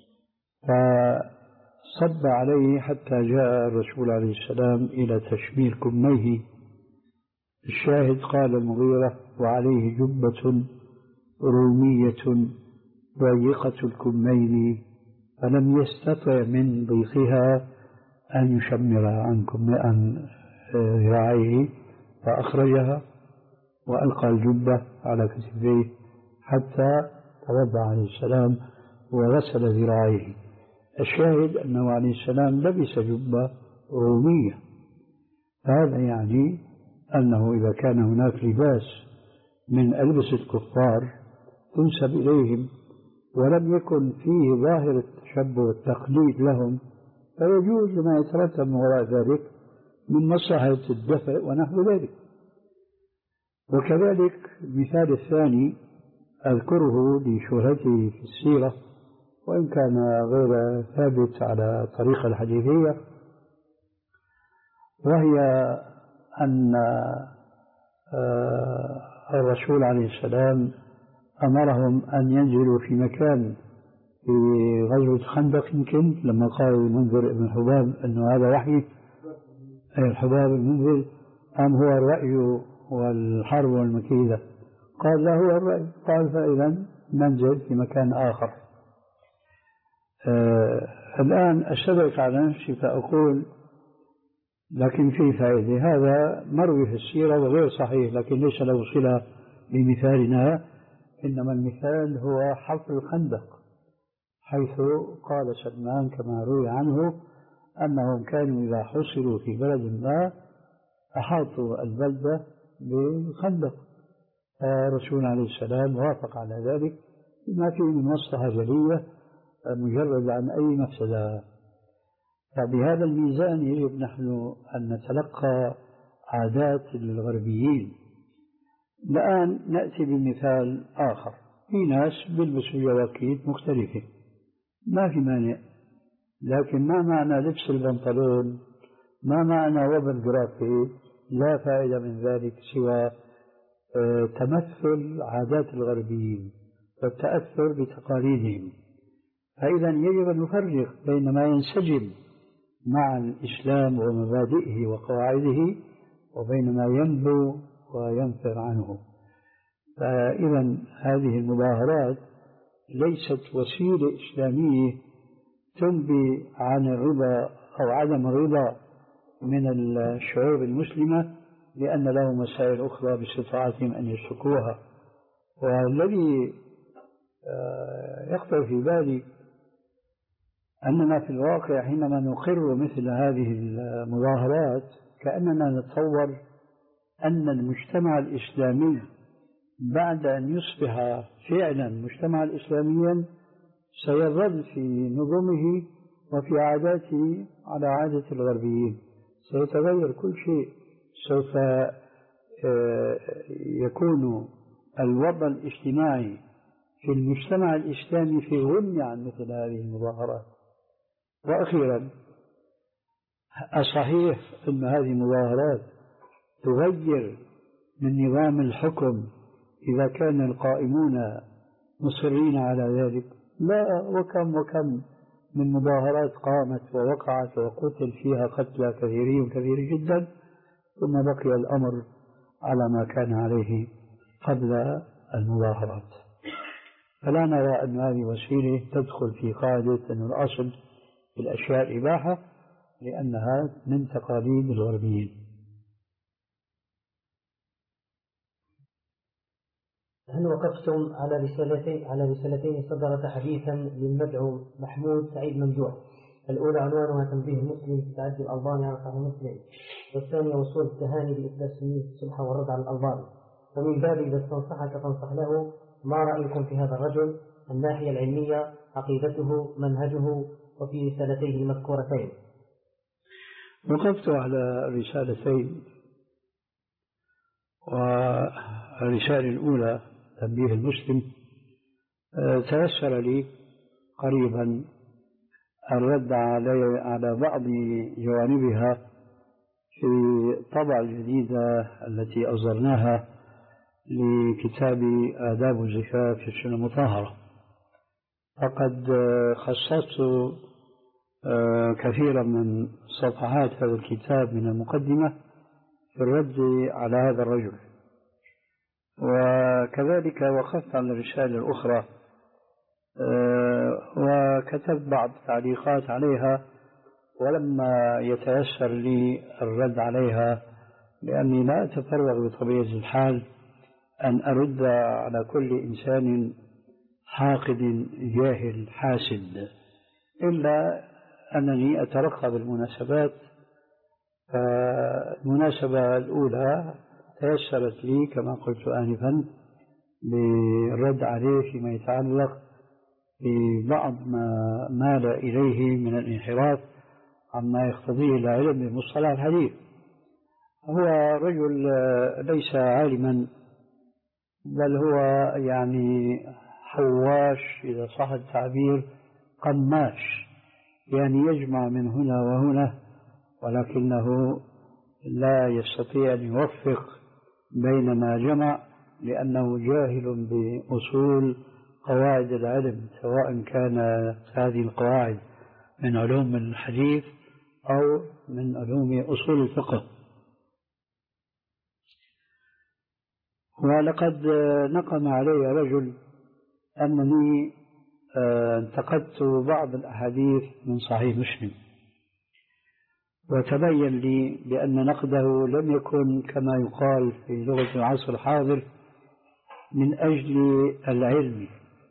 فصب عليه حتى جاء الرسول عليه السلام إلى تشمير كميه. الشاهد قال المغيرة: وعليه جبة رومية ضيقة الكمين، فلم يستطع من ضيقها أن يشمر عن ذراعيه، فأخرجها وألقى الجبة على كتفيه حتى توضأ عليه السلام وغسل ذراعيه. الشاهد أنه عليه السلام لبس جبة رومية، هذا يعني أنه إذا كان هناك لباس من ألبسة الكفار تنسب إليهم ولم يكن فيه ظاهر التشبه والتقليد لهم، فيجوز لما يترتب من وراء ذلك من مصلحة الدفء ونحو ذلك. وكذلك المثال الثاني أذكره لشهرته في السيرة وإن كان غير ثابت على طريقة الحديثية، وهي أن الرسول عليه السلام أمرهم أن ينزلوا في مكان في غزوة خندق، يمكن لما قال المنذر بن حباب أنه هذا وحي، أي الحباب المنذر أم هو الرأي والحرب والمكيدة؟ قال لا، هو الرأي. قال فإذا ننزل في مكان آخر. آه الآن أشتبك على نفسي فأقول لكن في فائدة، هذا مروي في السيرة وغير صحيح لكن ليس له صلة بمثالنا، إنما المثال هو حفر الخندق، حيث قال سلمان كما روي عنه أنهم كانوا إذا حصروا في بلد ما أحاطوا البلدة بالخندق، الرسول عليه السلام وافق على ذلك بما فيه من مصلحة جلية مجرد عن أي مفسدة. فبهذا الميزان يجب نحن أن نتلقى عادات الغربيين. الآن نأتي بمثال آخر، في ناس بيلبسوا جواكيت مختلفة ما في مانع، لكن ما معنى لبس البنطلون، ما معنى وضع الجرافيت، لا فائدة من ذلك سوى تمثل عادات الغربيين والتأثر بتقاليدهم. فإذا يجب أن نفرق بين ما ينسجم مع الإسلام ومبادئه وقواعده وبين ما ينبو وينفر عنه. فإذا هذه المظاهرات ليست وسيلة إسلامية تنبي عن الرضا أو عدم الرضا من الشعوب المسلمة لأن لهم مسائل أخرى باستطاعتهم أن يسلكوها. والذي يخطر في بالي أننا في الواقع حينما نقر مثل هذه المظاهرات كأننا نتصور أن المجتمع الإسلامي بعد أن يصبح فعلا مجتمعا إسلاميا سيظل في نظمه وفي عاداته على عادة الغربيين، سيتغير كل شيء، سوف يكون الوضع الاجتماعي في المجتمع الإسلامي في غنى عن مثل هذه المظاهرات. وأخيرا، أصحيح أن هذه المظاهرات تغير من نظام الحكم إذا كان القائمون مصرين على ذلك؟ لا، وكم وكم من مظاهرات قامت ووقعت وقتل فيها قتلى كثيرين كثير جدا، ثم بقي الأمر على ما كان عليه قبل المظاهرات. فلا نرى أن هذه وسيلة تدخل في قاعدة أن الأصل في الأشياء الإباحة، لأنها من تقاليد الغربيين. هل وقفتم على رسالتين على رسالتين صدرت حديثا للمدعو محمود سعيد ممدوح؟ الأولى عنوانها تنبيه المسلم في تعدي الألباني على صحيح مسلم، والثانية وصول التهاني بإثبات سنية السبحة والرد على الألباني. ومن باب إذا استنصحك فانصح له، ما رأيكم في هذا الرجل؟ الناحية العلمية، عقيدته، منهجه، وفي رسالتيه المذكورتين. وقفت على رسالتين، والرسالة الأولى تنبيه المسلم تيسر لي قريبا الرد على على بعض جوانبها في الطبعة الجديدة التي أصدرناها لكتاب آداب الزفاف في السنة المطهرة. فقد خصصت كثيرا من صفحات هذا الكتاب من المقدمة في الرد على هذا الرجل، وكذلك وقفت على الرسالة الأخرى وكتبت بعض تعليقات عليها، ولما يتيسر لي الرد عليها لأني لا أتفرغ بطبيعة الحال أن أرد على كل إنسان حاقد جاهل حاسد، إلا أنني أترقى بالمناسبات. فالمناسبة الأولى تيسرت لي كما قلت آنفا بالرد عليه فيما يتعلق ببعض ما مال إليه من الانحراف عما يقتضيه العلم بمصطلح الحديث. هو رجل ليس عالما، بل هو يعني حواش إذا صح التعبير، قماش، يعني يجمع من هنا وهنا، ولكنه لا يستطيع أن يوفق بين ما جمع، لأنه جاهل بأصول قواعد العلم، سواء كان هذه القواعد من علوم الحديث أو من علوم أصول الفقه. ولقد نقم علي رجل أنني انتقدت بعض الأحاديث من صحيح مسلم، وتبين لي بأن نقده لم يكن كما يقال في لغة العصر الحاضر من أجل العلم،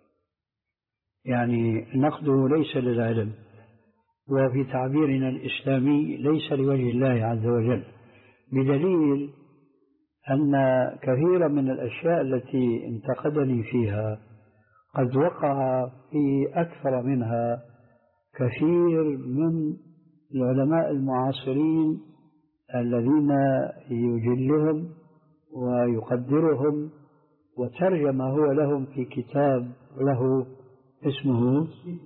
يعني نقده ليس للعلم، وفي تعبيرنا الإسلامي ليس لوجه الله عز وجل، بدليل أن كثيرا من الأشياء التي انتقدني فيها قد وقع في أكثر منها كثير من العلماء المعاصرين الذين يجلهم ويقدرهم، وترجم هو لهم في كتاب له اسمه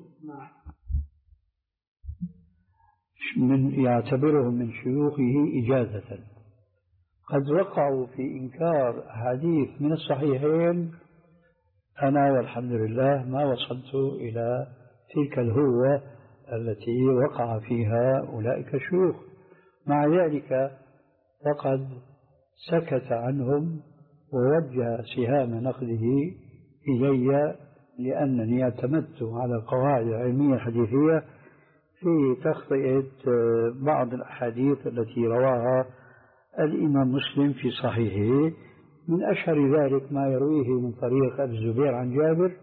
من يعتبرهم من شيوخه إجازة. قد وقعوا في إنكار حديث من الصحيحين، أنا والحمد لله ما وصلت إلى تلك الهوة التي وقع فيها أولئك الشيوخ. مع ذلك فقد سكت عنهم ووجه سهام نقده إلي، لأنني اعتمدت على القواعد العلمية الحديثية في تخطئة بعض الأحاديث التي رواها الإمام مسلم في صحيحه، من أشهر ذلك ما يرويه من طريق أبي الزبير عن جابر.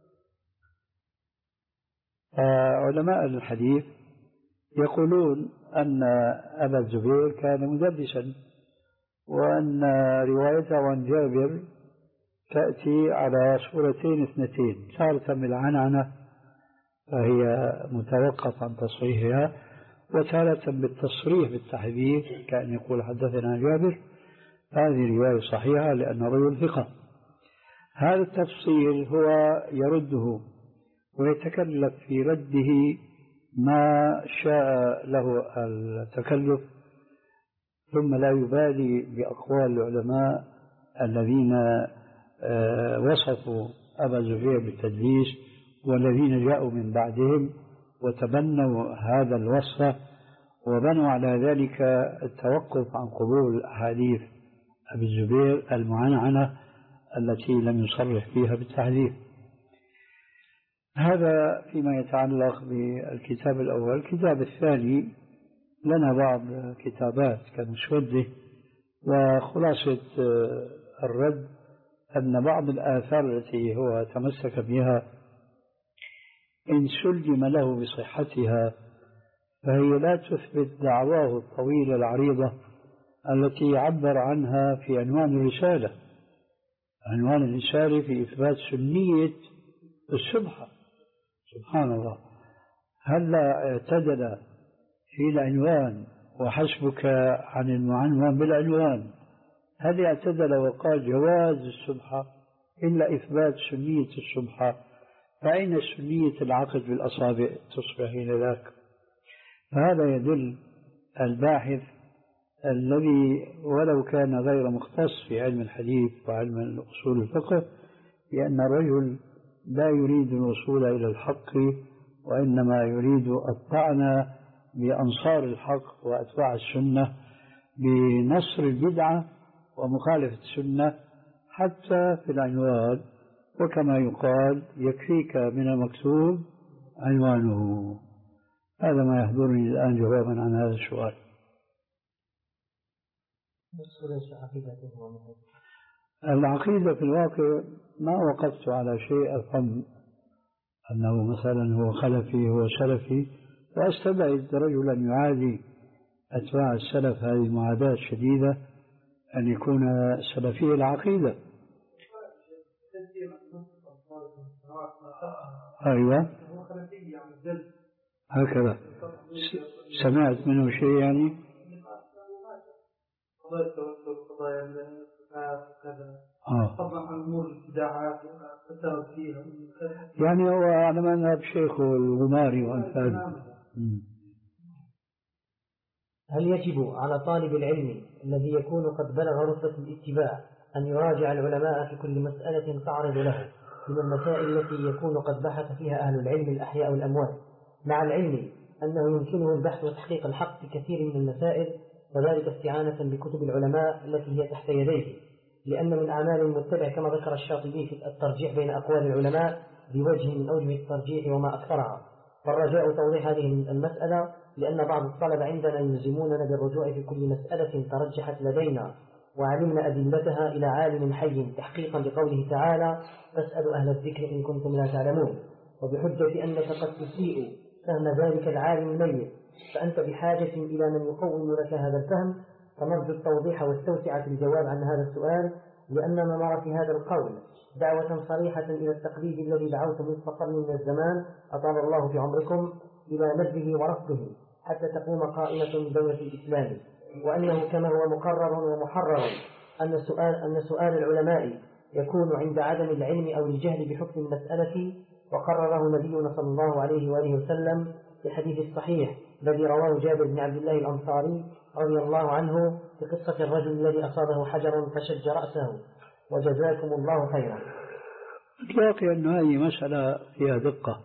علماء الحديث يقولون أن أبا الزبير كان مدرسا، وأن روايته عن جابر تأتي على صورتين اثنتين، تارة بالعنعنة فهي متوقف عن تصحيحها، وتارة بالتصريح بالتحديث كأن يقول حدثنا جابر. هذه رواية صحيحة لأن الرجل ثقة. هذا التفصيل هو يرده ويتكلف في رده ما شاء له التكلف، ثم لا يبالي بأقوال العلماء الذين وصفوا أبا زبير بالتدليس والذين جاءوا من بعدهم وتبنوا هذا الوصف وبنوا على ذلك التوقف عن قبول أحاديث أبي الزبير المعنعنة التي لم يصرح فيها بالتحديث. هذا فيما يتعلق بالكتاب الأول. الكتاب الثاني لنا بعض كتابات كمسوده، وخلاصة الرد أن بعض الآثار التي هو تمسك بها إن سلم له بصحتها فهي لا تثبت دعواه الطويلة العريضة التي عبر عنها في عنوان الرسالة. عنوان الرسالة في إثبات سنية السبحة. سبحان الله، هلا اعتدل في العنوان وحسبك عن المعنون بالعنوان، هل اعتدل وقال جواز السبحة إلا إثبات سنية السبحة؟ فأين سنية العقد بالأصابع تصبح حين ذاك؟ فهذا يدل الباحث الذي ولو كان غير مختص في علم الحديث وعلم أصول الفقه بأن الرجل لا يريد الوصول إلى الحق، وإنما يريد الطعن بأنصار الحق وأتباع السنة بنصر البدعة ومخالفة السنة حتى في العنوان. وكما يقال يكفيك من المكتوب عنوانه. هذا ما يحضرني الآن جوابا عن هذا السؤال. العقيدة في الواقع ما وقفت على شيء أفهم أنه مثلا هو خلفي هو سلفي، وأستبعد رجلا يعادي أتباع السلف هذه معاداة شديدة أن يكون سلفي العقيدة. أيوة هكذا سمعت منه شيء يعني. قضايا التوسل، قضايا الفقه وكذا، آه. طبعا عن امور الابتداعات والتساهل فيها يعني هو على مذهب شيخه الغماري وامثاله. هل يجب على طالب العلم الذي يكون قد بلغ رتبة الاتباع أن يراجع العلماء في كل مسألة تعرض له من المسائل التي يكون قد بحث فيها أهل العلم الأحياء والأموات، مع العلم أنه يمكنه البحث وتحقيق الحق في كثير من المسائل، وذلك استعانة بكتب العلماء التي هي تحت يديه، لأن من أعمال المتبع كما ذكر الشاطبي في الترجيح بين أقوال العلماء بوجه من أوجه الترجيح وما أكثرها. فالرجاء توضيح هذه المسألة، لأن بعض الطلبة عندنا يلزموننا بالرجوع في كل مسألة ترجحت لدينا وعلمنا أدلتها إلى عالم حي تحقيقا لقوله تعالى: فاسألوا أهل الذكر إن كنتم لا تعلمون، وبحجة أنك قد تسيء فهم ذلك العالم الميت، فأنت بحاجة إلى من يقوم لك هذا الفهم. فنرجو التوضيح والتوسعة في الجواب عن هذا السؤال، لأننا نرى في هذا القول دعوة صريحة إلى التقليد الذي دعوتم نصف قرن من الزمان أطال الله في عمركم إلى نبذه ورفضه حتى تقوم قائمة دولة الإسلام، وأنه كما هو مقرر ومحرر أن سؤال, أن سؤال العلماء يكون عند عدم العلم أو الجهل بحكم المسألة، وقرره نبينا صلى الله عليه وآله وسلم في الحديث الصحيح الذي رواه جابر بن عبد الله الأنصاري رضي الله عنه في قصة الرجل الذي أصابه حجر فشج رأسه. وجزاكم الله خيرا. الواقع أن هذه مسألة فيها دقة،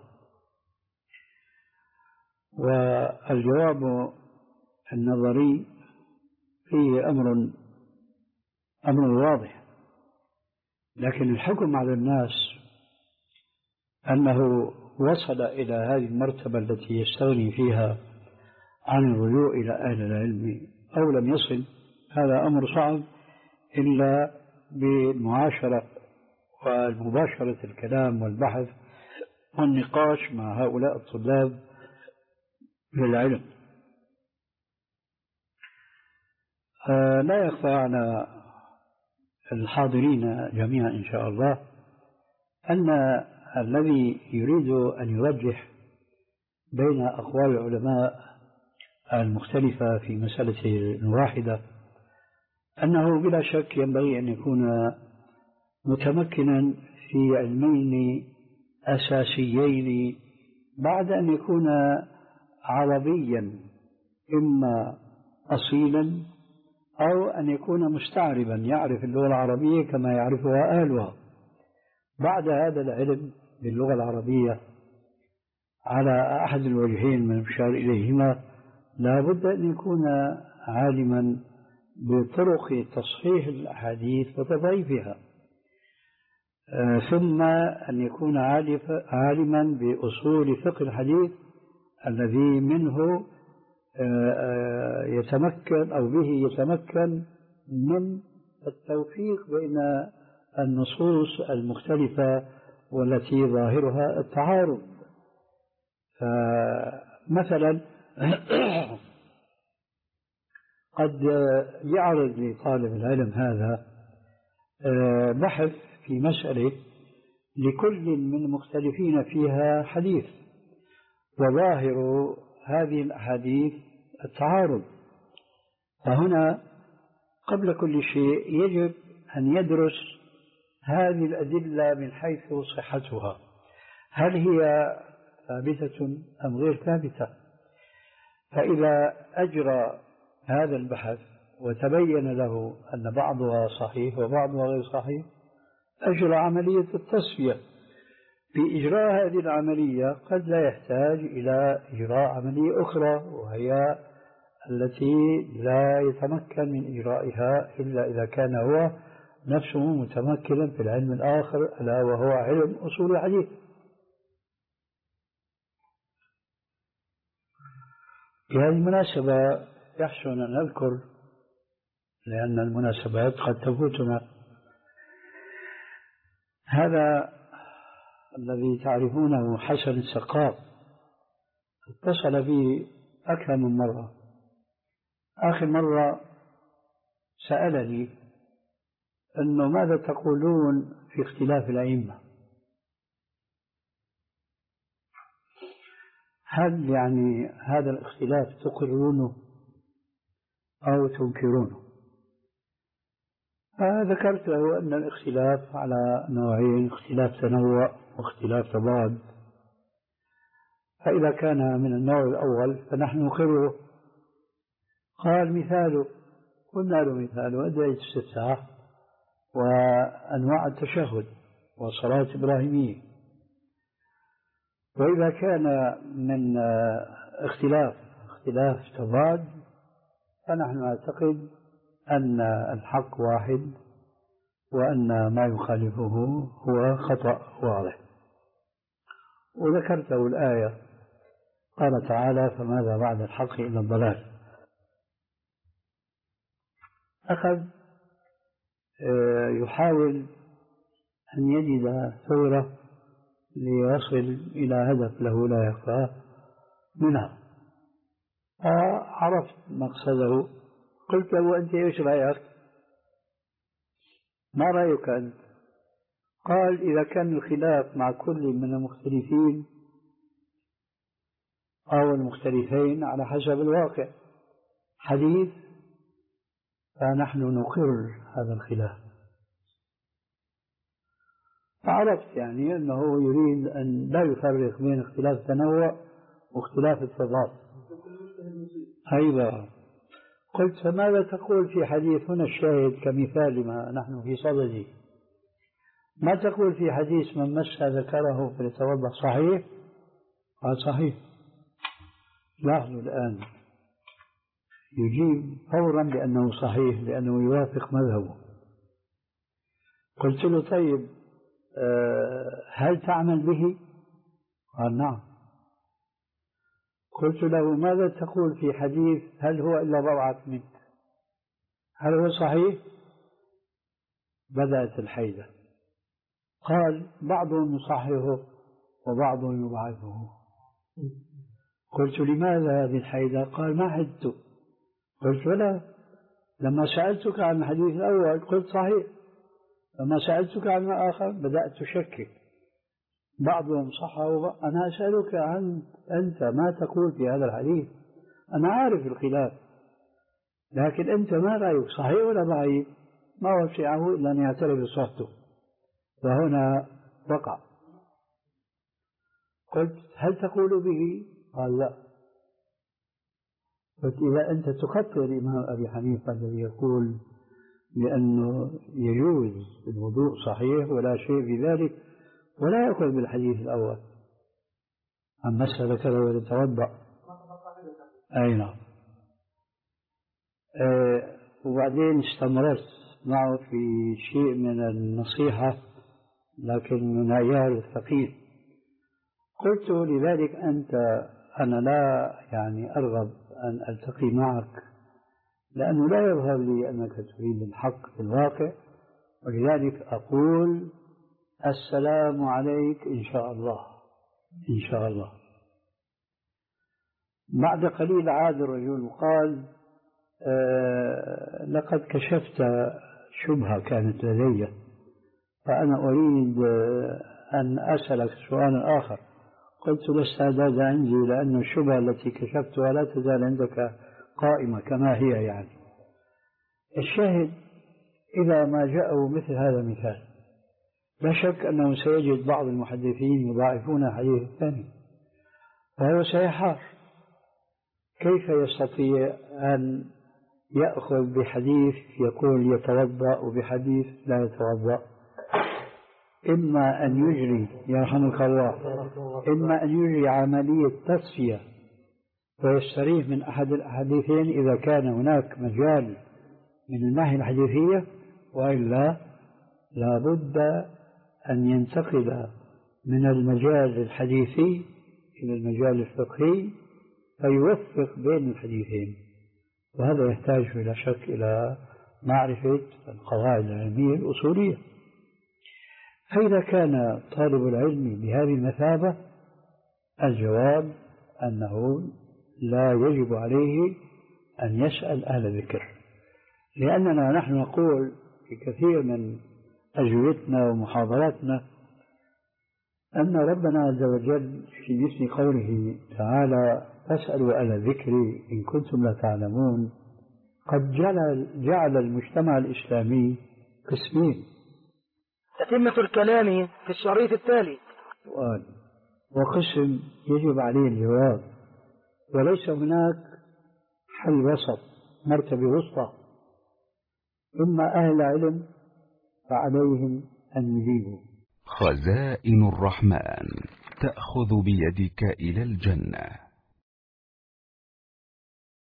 والجواب النظري فيه أمر أمر واضح، لكن الحكم على الناس أنه وصل إلى هذه المرتبة التي يستغني فيها عن الرجوع إلى أهل العلم أو لم يصل، هذا أمر صعب إلا بالمعاشرة والمباشرة الكلام والبحث والنقاش مع هؤلاء الطلاب للعلم. آه لا يخفى على الحاضرين جميعا إن شاء الله أن الذي يريد أن يرجح بين أقوال العلماء المختلفة في مسألة واحدة أنه بلا شك ينبغي أن يكون متمكنا في علمين أساسيين بعد أن يكون عربيا إما أصيلا أو أن يكون مستعربا يعرف اللغة العربية كما يعرفها أهلها. بعد هذا العلم باللغة العربية على أحد الوجهين من المشار إليهما لا بد أن يكون عالما بطرق تصحيح الأحاديث وتضعيفها، ثم أن يكون عالما بأصول فقه الحديث الذي منه يتمكن أو به يتمكن من التوفيق بين النصوص المختلفة والتي ظاهرها التعارض. فمثلا قد يعرض لطالب العلم هذا بحث في مسألة لكل من المختلفين فيها حديث، وظاهر هذه الأحاديث التعارض، فهنا قبل كل شيء يجب أن يدرس هذه الأدلة من حيث صحتها، هل هي ثابتة أم غير ثابتة؟ فإذا أجرى هذا البحث وتبين له أن بعضها صحيح وبعضها غير صحيح أجرى عملية التصفية. في إجراء هذه العملية قد لا يحتاج إلى إجراء عملية أخرى، وهي التي لا يتمكن من إجرائها إلا إذا كان هو نفسه متمكنا في العلم الآخر ألا وهو علم أصول الحديث. بهذه المناسبة يحسن أن نذكر، لأن المناسبات قد تفوتنا، هذا الذي تعرفونه حسن السقاف اتصل بي أكثر من مرة. آخر مرة سألني أنه ماذا تقولون في اختلاف الأئمة؟ هل يعني هذا الاختلاف تقرونه أو تنكرونه؟ فذكرت له أن الاختلاف على نوعين، اختلاف تنوع واختلاف تضاد. فإذا كان من النوع الأول فنحن نقره. قال مثاله، قلنا له مثاله أدعية الاستفتاح وأنواع التشهد والصلاة الإبراهيمية. وإذا كان من اختلاف اختلاف تضاد فنحن نعتقد أن الحق واحد وأن ما يخالفه هو خطأ واضح. وذكرت له الآية قال تعالى فماذا بعد الحق إلا الضلال. أخذ يحاول أن يجد ثورة ليصل إلى هدف له لا يخفى منها. فعرفت مقصده، قلت له أنت إيش رأيك؟ ما رأيك أنت؟ قال إذا كان الخلاف مع كل من المختلفين أو المختلفين على حسب الواقع حديث فنحن نقر هذا الخلاف. فعرفت يعني أنه يريد أن لا يفرق بين اختلاف التنوع واختلاف التضاد. أيوة. قلت فماذا تقول في حديث هنا الشاهد كمثال ما نحن في صدده، ما تقول في حديث من مس ذكره فليتوضأ صحيح؟ قال صحيح. لاحظوا الآن يجيب فورا بأنه صحيح لأنه يوافق مذهبه. قلت له طيب هل تعمل به؟ قال نعم. قلت له ماذا تقول في حديث هل هو إلا بضعة منك؟ هل هو صحيح؟ بدأت الحيلة. قال بعضهم يصححه وبعضهم يضعفه. قلت لماذا هذه الحيلة؟ قال ما عدت. قلت ولا، لما سألتك عن الحديث الأول قلت صحيح، لما سألتك عن الآخر بدأت تشكك، بعضهم صححه. أنا أسألك عن أنت ما تقول في هذا الحديث، أنا عارف الخلاف، لكن أنت ما رأيك صحيح ولا ضعيف؟ ما وسعه إلا أن يعترف بصحته، وهنا وقع. قلت هل تقول به؟ قال لا. قلت إذا أنت تخطئ الإمام أبي حنيفة الذي يقول بأنه يجوز الوضوء صحيح ولا شيء في ذلك، ولا يأخذ بالحديث الأول عن مسألة كذا ويتوضأ. أي نعم. أه وبعدين استمرت معه في شيء من النصيحة، لكن من عيار الثقيل. قلت لذلك أنت أنا لا يعني أرغب أن ألتقي معك، لأنه لا يظهر لي أنك تريد الحق في الواقع، ولذلك أقول السلام عليك إن شاء الله إن شاء الله. بعد قليل عاد الرجل وقال أه لقد كشفت شبهة كانت لدي، فأنا أريد أن أسألك سؤالا آخر. قلت لست هذا عندي، لأن الشبهة التي كشفتها لا تزال عندك قائمة كما هي. يعني الشاهد إذا ما جاءوا مثل هذا المثال لا شك أنه سيجد بعض المحدثين يضاعفون الحديث الثاني، فهو سيحار كيف يستطيع أن يأخذ بحديث يقول يتوضأ وبحديث لا يتوضأ. إما أن يجري يرحمك الله إما أن يجري عملية تصفية ويستريح من أحد الحديثين إذا كان هناك مجال من الناحية الحديثية، وإلا لابد أن ينتقل من المجال الحديثي إلى المجال الفقهي فيوفق بين الحديثين، وهذا يحتاج بلا شك إلى معرفة القواعد العلمية الأصولية. فإذا كان طالب العلم بهذه المثابة الجواب أنه لا يجب عليه أن يسأل أهل الذكر، لأننا نحن نقول في كثير من أجوبتنا ومحاضراتنا أن ربنا عز وجل في مثل قوله تعالى فاسألوا أهل الذكر إن كنتم لا تعلمون قد جعل, جعل المجتمع الإسلامي قسمين. تتمة الكلام في الشريط التالي. سؤال وقسم يجب عليه الجواب، وليس هناك حل وسط مرتبة وسطى، إما أهل علم فعليهم أن يجيبوا. خزائن الرحمن تأخذ بيدك إلى الجنة.